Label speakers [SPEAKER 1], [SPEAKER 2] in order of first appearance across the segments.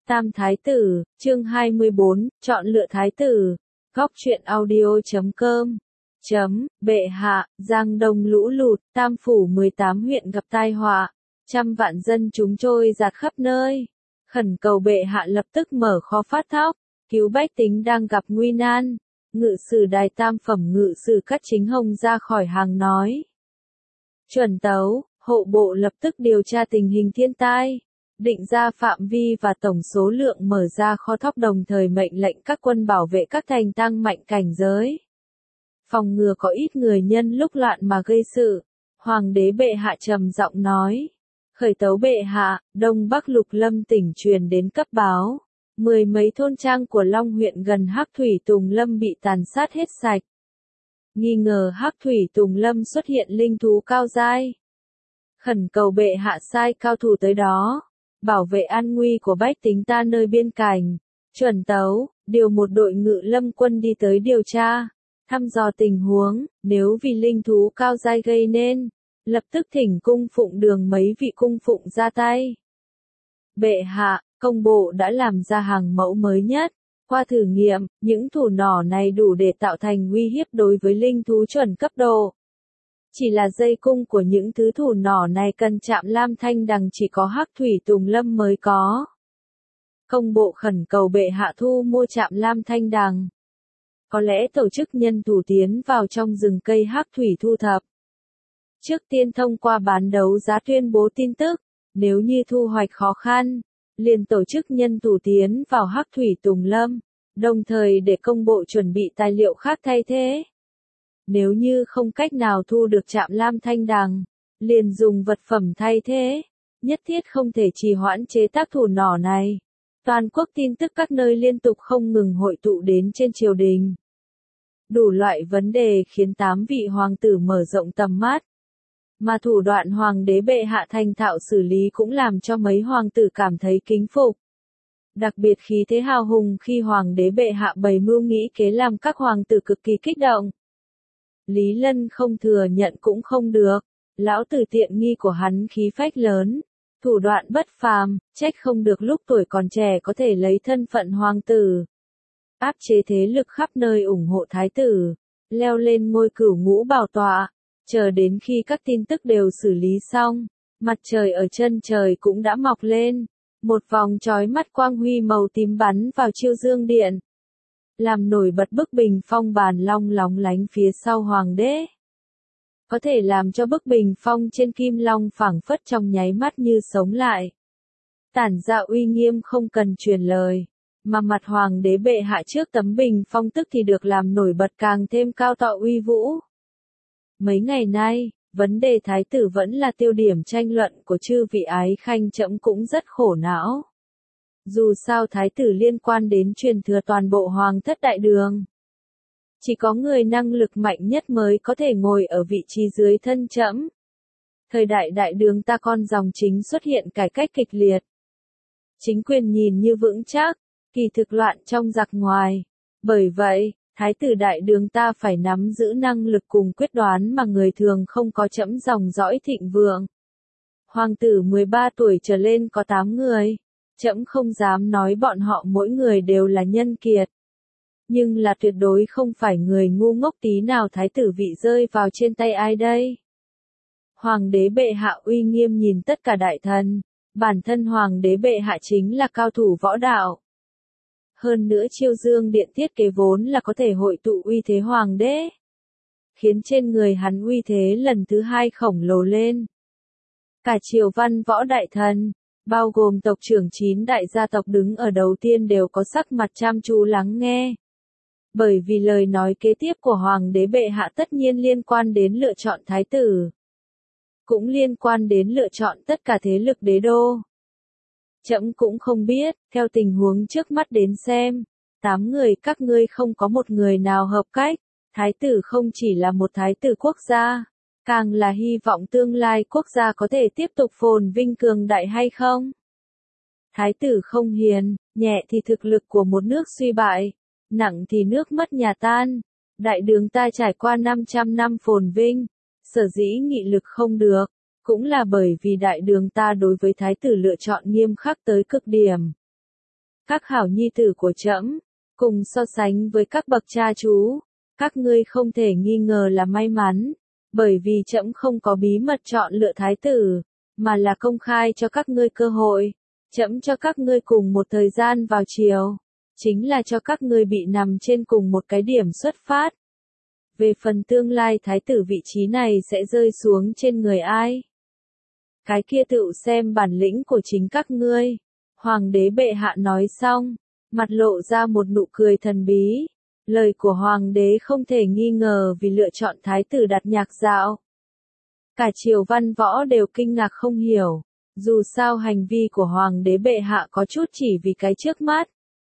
[SPEAKER 1] Tam Thái Tử, chương 24, chọn lựa Thái Tử. Góc truyện audio.com. Bệ hạ, Giang Đông lũ lụt, Tam Phủ 18 huyện gặp tai họa, trăm vạn dân chúng trôi dạt khắp nơi. Khẩn cầu bệ hạ lập tức mở kho phát thóc, cứu bách tính đang gặp nguy nan. Ngự sử đài tam phẩm ngự sử Cát Chính Hồng ra khỏi hàng nói. Chuẩn tấu, hộ bộ lập tức điều tra tình hình thiên tai, định ra phạm vi và tổng số lượng mở ra kho thóc, đồng thời mệnh lệnh các quân bảo vệ các thành tăng mạnh cảnh giới, phòng ngừa có ít người nhân lúc loạn mà gây sự. Hoàng đế bệ hạ trầm giọng nói. Khởi tấu bệ hạ, Đông Bắc Lục Lâm tỉnh truyền đến cấp báo, 10 mấy thôn trang của Long huyện gần Hắc Thủy Tùng Lâm bị tàn sát hết sạch. Nghi ngờ Hắc Thủy Tùng Lâm xuất hiện linh thú cao giai. Khẩn cầu bệ hạ sai cao thủ tới đó, bảo vệ an nguy của bách tính ta nơi biên cảnh. Chuẩn tấu, điều một đội ngự lâm quân đi tới điều tra, thăm dò tình huống, nếu vì linh thú cao giai gây nên, lập tức thỉnh cung phụng đường mấy vị cung phụng ra tay. Bệ hạ, công bộ đã làm ra hàng mẫu mới nhất. Qua thử nghiệm, những thủ nỏ này đủ để tạo thành uy hiếp đối với linh thú chuẩn cấp độ. Chỉ là dây cung của những thứ thủ nỏ này cần chạm lam thanh đằng chỉ có Hắc Thủy Tùng Lâm mới có. Công bộ khẩn cầu bệ hạ thu mua chạm lam thanh đằng. Có lẽ tổ chức nhân thủ tiến vào trong rừng cây Hắc Thủy thu thập. Trước tiên thông qua bán đấu giá tuyên bố tin tức, nếu như thu hoạch khó khăn, liền tổ chức nhân thủ tiến vào Hắc Thủy Tùng Lâm, đồng thời để công bộ chuẩn bị tài liệu khác thay thế. Nếu như không cách nào thu được chạm lam thanh đằng, liền dùng vật phẩm thay thế, nhất thiết không thể trì hoãn chế tác thủ nỏ này. Toàn quốc tin tức các nơi liên tục không ngừng hội tụ đến trên triều đình. Đủ loại vấn đề khiến 8 vị hoàng tử mở rộng tầm mắt. Mà thủ đoạn hoàng đế bệ hạ thành thạo xử lý cũng làm cho mấy hoàng tử cảm thấy kính phục. Đặc biệt khí thế hào hùng khi hoàng đế bệ hạ bày mưu nghĩ kế làm các hoàng tử cực kỳ kích động. Lý Lân không thừa nhận cũng không được, lão tử tiện nghi của hắn khí phách lớn, thủ đoạn bất phàm, trách không được lúc tuổi còn trẻ có thể lấy thân phận hoàng tử. Áp chế thế lực khắp nơi ủng hộ thái tử, leo lên ngôi cửu ngũ bảo tọa, chờ đến khi các tin tức đều xử lý xong, mặt trời ở chân trời cũng đã mọc lên, một vòng chói mắt quang huy màu tím bắn vào Chiêu Dương Điện, làm nổi bật bức bình phong bàn long lóng lánh phía sau hoàng đế. Có thể làm cho bức bình phong trên kim long phảng phất trong nháy mắt như sống lại. Tản ra uy nghiêm không cần truyền lời, mà mặt hoàng đế bệ hạ trước tấm bình phong tức thì được làm nổi bật càng thêm cao to uy vũ. Mấy ngày nay, vấn đề thái tử vẫn là tiêu điểm tranh luận của chư vị ái khanh, trẫm cũng rất khổ não. Dù sao thái tử liên quan đến truyền thừa toàn bộ hoàng thất đại đường. Chỉ có người năng lực mạnh nhất mới có thể ngồi ở vị trí dưới thân trẫm. Thời đại đại đường ta con dòng chính xuất hiện cải cách kịch liệt. Chính quyền nhìn như vững chắc, kỳ thực loạn trong giặc ngoài. Bởi vậy, thái tử đại đường ta phải nắm giữ năng lực cùng quyết đoán mà người thường không có, trẫm dòng dõi thịnh vượng. Hoàng tử 13 tuổi trở lên có 8 người. Trẫm không dám nói bọn họ mỗi người đều là nhân kiệt. Nhưng là tuyệt đối không phải người ngu ngốc tí nào. Thái tử vị rơi vào trên tay ai đây? Hoàng đế bệ hạ uy nghiêm nhìn tất cả đại thần. Bản thân hoàng đế bệ hạ chính là cao thủ võ đạo. Hơn nữa Chiêu Dương Điện thiết kế vốn là có thể hội tụ uy thế hoàng đế, khiến trên người hắn uy thế lần thứ hai khổng lồ lên. Cả triều văn võ đại thần, bao gồm tộc trưởng 9 đại gia tộc đứng ở đầu tiên đều có sắc mặt chăm chú lắng nghe. Bởi vì lời nói kế tiếp của hoàng đế bệ hạ tất nhiên liên quan đến lựa chọn thái tử. Cũng liên quan đến lựa chọn tất cả thế lực đế đô. Trẫm cũng không biết, theo tình huống trước mắt đến xem, 8 người các ngươi không có một người nào hợp cách. Thái tử không chỉ là một thái tử quốc gia, càng là hy vọng tương lai quốc gia có thể tiếp tục phồn vinh cường đại hay không? Thái tử không hiền, nhẹ thì thực lực của một nước suy bại, nặng thì nước mất nhà tan. Đại đường ta trải qua 500 năm phồn vinh, sở dĩ nghị lực không được, cũng là bởi vì đại đường ta đối với thái tử lựa chọn nghiêm khắc tới cực điểm. các hảo nhi tử của trẫm, cùng so sánh với các bậc cha chú, các ngươi không thể nghi ngờ là may mắn, bởi vì trẫm không có bí mật chọn lựa thái tử, mà là công khai cho các ngươi cơ hội, trẫm cho các ngươi cùng một thời gian vào chiều, chính là cho các ngươi bị nằm trên cùng một cái điểm xuất phát. Về phần tương lai thái tử vị trí này sẽ rơi xuống trên người ai? Cái kia tự xem bản lĩnh của chính các ngươi. Hoàng đế bệ hạ nói xong, mặt lộ ra một nụ cười thần bí. Lời của hoàng đế không thể nghi ngờ vì lựa chọn thái tử Đạt Nhạc Dạo. Cả triều văn võ đều kinh ngạc không hiểu, dù sao hành vi của hoàng đế bệ hạ có chút chỉ vì cái trước mắt.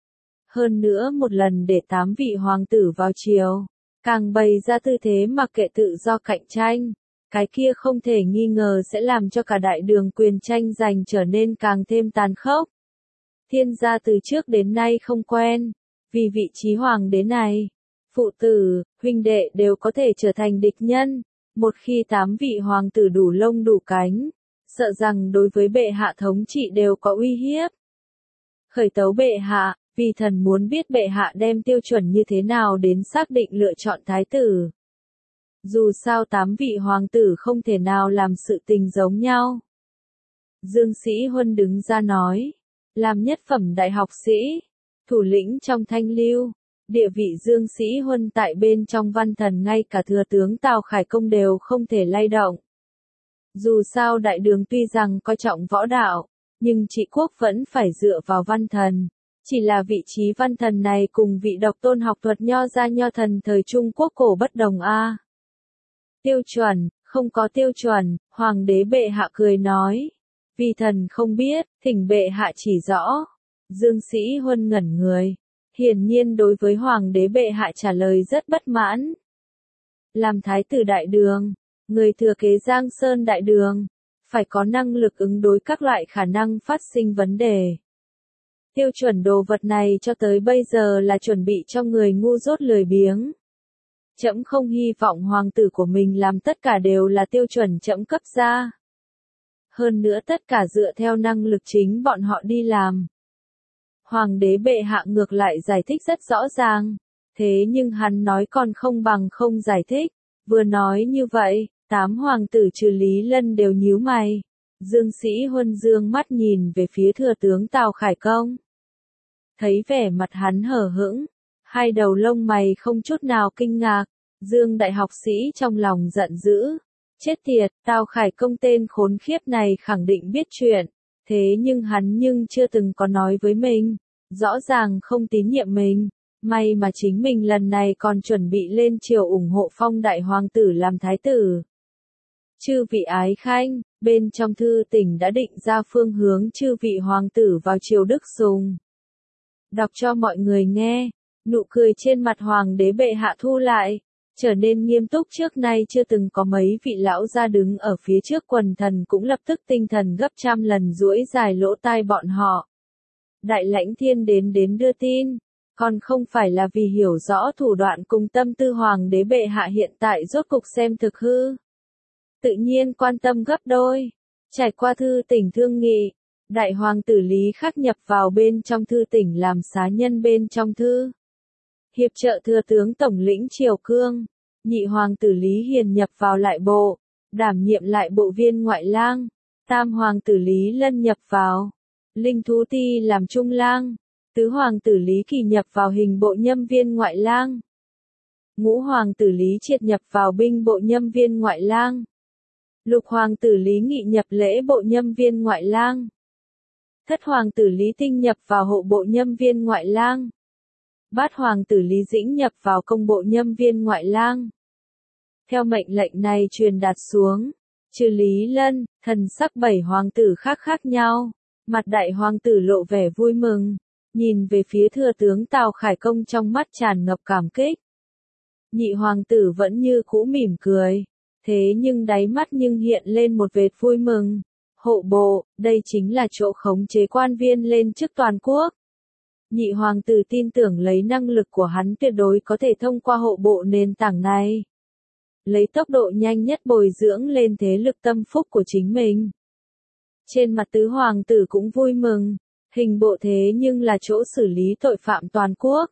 [SPEAKER 1] Hơn nữa một lần để 8 vị hoàng tử vào triều, càng bày ra tư thế mặc kệ tự do cạnh tranh, cái kia không thể nghi ngờ sẽ làm cho cả đại đường quyền tranh giành trở nên càng thêm tàn khốc. Thiên gia từ trước đến nay không quen, vì vị trí hoàng đế này, phụ tử, huynh đệ đều có thể trở thành địch nhân, một khi 8 vị hoàng tử đủ lông đủ cánh, sợ rằng đối với bệ hạ thống trị đều có uy hiếp. Khởi tấu bệ hạ, vì thần muốn biết bệ hạ đem tiêu chuẩn như thế nào đến xác định lựa chọn thái tử. Dù sao 8 vị hoàng tử không thể nào làm sự tình giống nhau. Dương Sĩ Huân đứng ra nói, làm nhất phẩm đại học sĩ, thủ lĩnh trong Thanh Lưu, địa vị Dương Sĩ Huân tại bên trong văn thần ngay cả thừa tướng Tào Khải Công đều không thể lay động. Dù sao đại đường tuy rằng coi trọng võ đạo, nhưng trị quốc vẫn phải dựa vào văn thần. Chỉ là vị trí văn thần này cùng vị độc tôn học thuật nho gia nho thần thời Trung Quốc cổ bất đồng a. Tiêu chuẩn, không có tiêu chuẩn, hoàng đế bệ hạ cười nói. Vì thần không biết, thỉnh bệ hạ chỉ rõ. Dương Sĩ Huân ngẩn người. Hiển nhiên đối với hoàng đế bệ hạ trả lời rất bất mãn. Làm thái tử đại đường, người thừa kế Giang Sơn đại đường, phải có năng lực ứng đối các loại khả năng phát sinh vấn đề. Tiêu chuẩn đồ vật này cho tới bây giờ là chuẩn bị cho người ngu dốt lười biếng. Trẫm không hy vọng hoàng tử của mình làm tất cả đều là tiêu chuẩn trẫm cấp ra. Hơn nữa tất cả dựa theo năng lực chính bọn họ đi làm. Hoàng đế bệ hạ ngược lại giải thích rất rõ ràng, thế nhưng hắn nói còn không bằng không giải thích, vừa nói như vậy, 8 hoàng tử trừ Lý Lân đều nhíu mày. Dương Sĩ Huân dương mắt nhìn về phía thừa tướng Tào Khải Công. Thấy vẻ mặt hắn hờ hững, hai đầu lông mày không chút nào kinh ngạc, Dương đại học sĩ trong lòng giận dữ. Chết tiệt, Tào Khải Công tên khốn khiếp này khẳng định biết chuyện, thế nhưng hắn chưa từng có nói với mình, rõ ràng không tín nhiệm mình, may mà chính mình lần này còn chuẩn bị lên triều ủng hộ phong đại hoàng tử làm thái tử. Chư vị ái khanh, bên trong thư tỉnh đã định ra phương hướng chư vị hoàng tử vào triều Đức Sùng. Đọc cho mọi người nghe, nụ cười trên mặt hoàng đế bệ hạ thu lại, trở nên nghiêm túc trước nay chưa từng có mấy vị lão gia đứng ở phía trước quần thần cũng lập tức tinh thần gấp trăm lần duỗi dài lỗ tai bọn họ. Đại lãnh thiên đến đưa tin, còn không phải là vì hiểu rõ thủ đoạn cùng tâm tư hoàng đế bệ hạ hiện tại rốt cục xem thực hư. Tự nhiên quan tâm gấp đôi. Trải qua thư tỉnh thương nghị, đại hoàng tử Lý Khắc nhập vào bên trong thư tỉnh làm xá nhân bên trong thư. Hiệp trợ thừa tướng tổng lĩnh Triều Cương, nhị hoàng tử Lý Hiền nhập vào lại bộ, đảm nhiệm lại bộ viên ngoại lang, tam hoàng tử Lý Lân nhập vào, linh thú ti làm trung lang, tứ hoàng tử Lý Kỳ nhập vào hình bộ nhâm viên ngoại lang, ngũ hoàng tử Lý Triệt nhập vào binh bộ nhâm viên ngoại lang, lục hoàng tử Lý Nghị nhập lễ bộ nhâm viên ngoại lang, thất hoàng tử Lý Tinh nhập vào hộ bộ nhâm viên ngoại lang, bát hoàng tử Lý Dĩnh nhập vào công bộ nhâm viên ngoại lang. Theo mệnh lệnh này truyền đạt xuống, trừ Lý Lân, thần sắc 7 hoàng tử khác nhau, mặt đại hoàng tử lộ vẻ vui mừng, nhìn về phía thừa tướng Tào Khải Công trong mắt tràn ngập cảm kích. Nhị hoàng tử vẫn như cũ mỉm cười, thế nhưng đáy mắt hiện lên một vệt vui mừng. Hộ bộ, đây chính là chỗ khống chế quan viên lên chức toàn quốc. Nhị hoàng tử tin tưởng lấy năng lực của hắn tuyệt đối có thể thông qua hộ bộ nền tảng này. Lấy tốc độ nhanh nhất bồi dưỡng lên thế lực tâm phúc của chính mình. Trên mặt tứ hoàng tử cũng vui mừng, Hình bộ thế nhưng là chỗ xử lý tội phạm toàn quốc.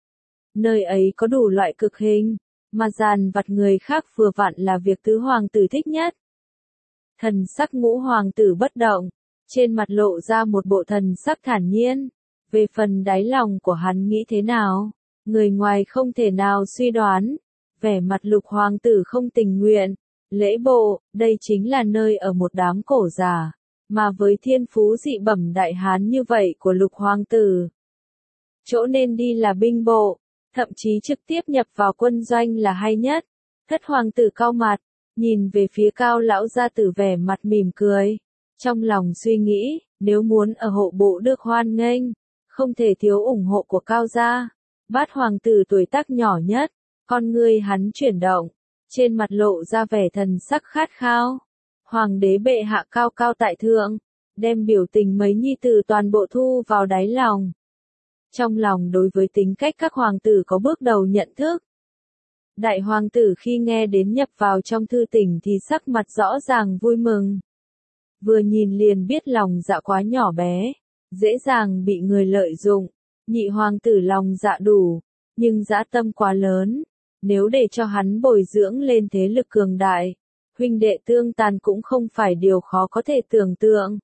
[SPEAKER 1] Nơi ấy có đủ loại cực hình, mà dàn vặt người khác vừa vặn là việc tứ hoàng tử thích nhất. Thần sắc Ngũ hoàng tử bất động, trên mặt lộ ra một bộ thần sắc thản nhiên. Về phần đáy lòng của hắn nghĩ thế nào, người ngoài không thể nào suy đoán. Vẻ mặt Lục hoàng tử không tình nguyện, lễ bộ, đây chính là nơi ở một đám cổ già, mà với thiên phú dị bẩm đại hán như vậy của Lục hoàng tử, chỗ nên đi là binh bộ, thậm chí trực tiếp nhập vào quân doanh là hay nhất. Thất hoàng tử cau mặt, nhìn về phía Cao lão gia tử vẻ mặt mỉm cười, trong lòng suy nghĩ, nếu muốn ở hộ bộ được hoan nghênh, không thể thiếu ủng hộ của Cao gia. Bát hoàng tử tuổi tác nhỏ nhất, con ngươi hắn chuyển động, trên mặt lộ ra vẻ thần sắc khát khao. Hoàng đế bệ hạ cao cao tại thượng, đem biểu tình mấy nhi tử toàn bộ thu vào đáy lòng. Trong lòng đối với tính cách các hoàng tử có bước đầu nhận thức. Đại hoàng tử khi nghe đến nhập vào trong thư tỉnh thì sắc mặt rõ ràng vui mừng. Vừa nhìn liền biết lòng dạ quá nhỏ bé, dễ dàng bị người lợi dụng. Nhị hoàng tử lòng dạ đủ, nhưng dã tâm quá lớn. Nếu để cho hắn bồi dưỡng lên thế lực cường đại, huynh đệ tương tàn cũng không phải điều khó có thể tưởng tượng.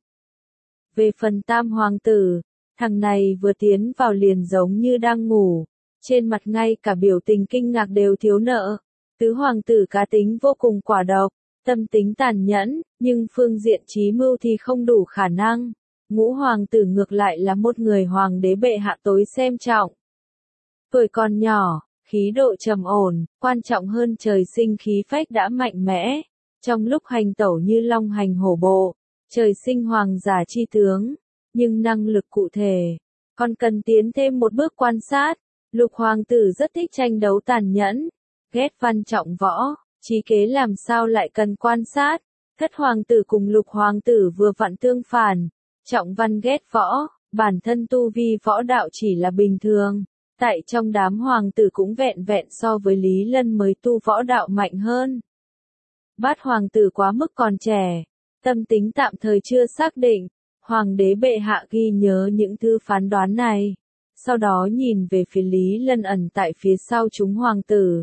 [SPEAKER 1] Về phần tam hoàng tử, thằng này vừa tiến vào liền giống như đang ngủ, trên mặt ngay cả biểu tình kinh ngạc đều thiếu nợ. Tứ hoàng tử cá tính vô cùng quả độc, tâm tính tàn nhẫn, nhưng phương diện trí mưu thì không đủ khả năng. Ngũ hoàng tử ngược lại là một người hoàng đế bệ hạ tối xem trọng. Tuổi còn nhỏ, khí độ trầm ổn, quan trọng hơn trời sinh khí phách đã mạnh mẽ. Trong lúc hành tẩu như long hành hổ bộ, trời sinh hoàng giả chi tướng, nhưng năng lực cụ thể, còn cần tiến thêm một bước quan sát. Lục hoàng tử rất thích tranh đấu tàn nhẫn, ghét văn trọng võ, trí kế làm sao lại cần quan sát. Thất hoàng tử cùng lục hoàng tử vừa vặn tương phản, trọng văn ghét võ, bản thân tu vi võ đạo chỉ là bình thường. Tại trong đám hoàng tử cũng vẹn vẹn so với Lý Lân mới tu võ đạo mạnh hơn. Bát hoàng tử quá mức còn trẻ, tâm tính tạm thời chưa xác định. Hoàng đế bệ hạ ghi nhớ những thứ phán đoán này, sau đó nhìn về phía Lý Lân ẩn tại phía sau chúng hoàng tử.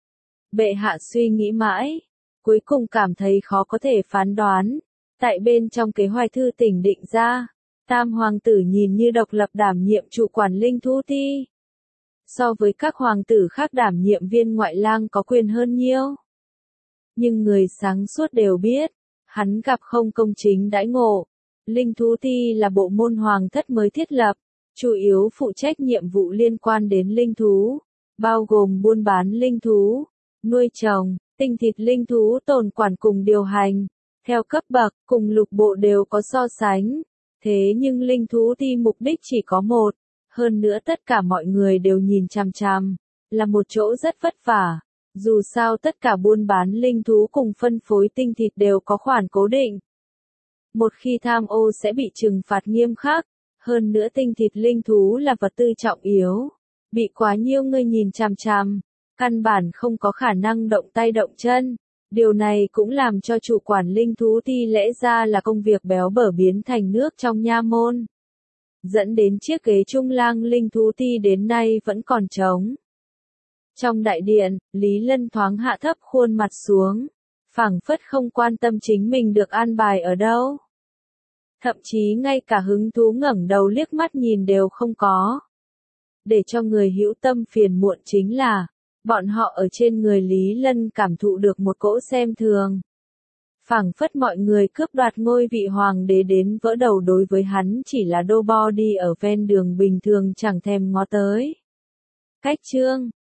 [SPEAKER 1] Bệ hạ suy nghĩ mãi, cuối cùng cảm thấy khó có thể phán đoán. Tại bên trong kế hoạch thư tỉnh định ra, tam hoàng tử nhìn như độc lập đảm nhiệm trụ quản linh thú ti. So với các hoàng tử khác đảm nhiệm viên ngoại lang có quyền hơn nhiều. Nhưng người sáng suốt đều biết, hắn gặp không công chính đãi ngộ. Linh thú ti là bộ môn hoàng thất mới thiết lập, chủ yếu phụ trách nhiệm vụ liên quan đến linh thú, bao gồm buôn bán linh thú, nuôi trồng, tinh thịt linh thú tồn quản cùng điều hành. Theo cấp bậc, cùng lục bộ đều có so sánh. Thế nhưng linh thú ti mục đích chỉ có một, hơn nữa tất cả mọi người đều nhìn chằm chằm, là một chỗ rất vất vả. Dù sao tất cả buôn bán linh thú cùng phân phối tinh thịt đều có khoản cố định. Một khi tham ô sẽ bị trừng phạt nghiêm khắc, hơn nữa tinh thịt linh thú là vật tư trọng yếu. Bị quá nhiều người nhìn chằm chằm, căn bản không có khả năng động tay động chân. Điều này cũng làm cho chủ quản linh thú ti lẽ ra là công việc béo bở biến thành nước trong nha môn. Dẫn đến chiếc ghế trung lang linh thú ti đến nay vẫn còn trống. Trong đại điện, Lý Lân thoáng hạ thấp khuôn mặt xuống, phảng phất không quan tâm chính mình được an bài ở đâu. Thậm chí ngay cả hứng thú ngẩng đầu liếc mắt nhìn đều không có. Để cho người hữu tâm phiền muộn chính là, bọn họ ở trên người Lý Lân cảm thụ được một cỗ xem thường. Phảng phất mọi người cướp đoạt ngôi vị hoàng đế đến vỡ đầu đối với hắn chỉ là đô bo đi ở ven đường bình thường chẳng thèm ngó tới. Cách chương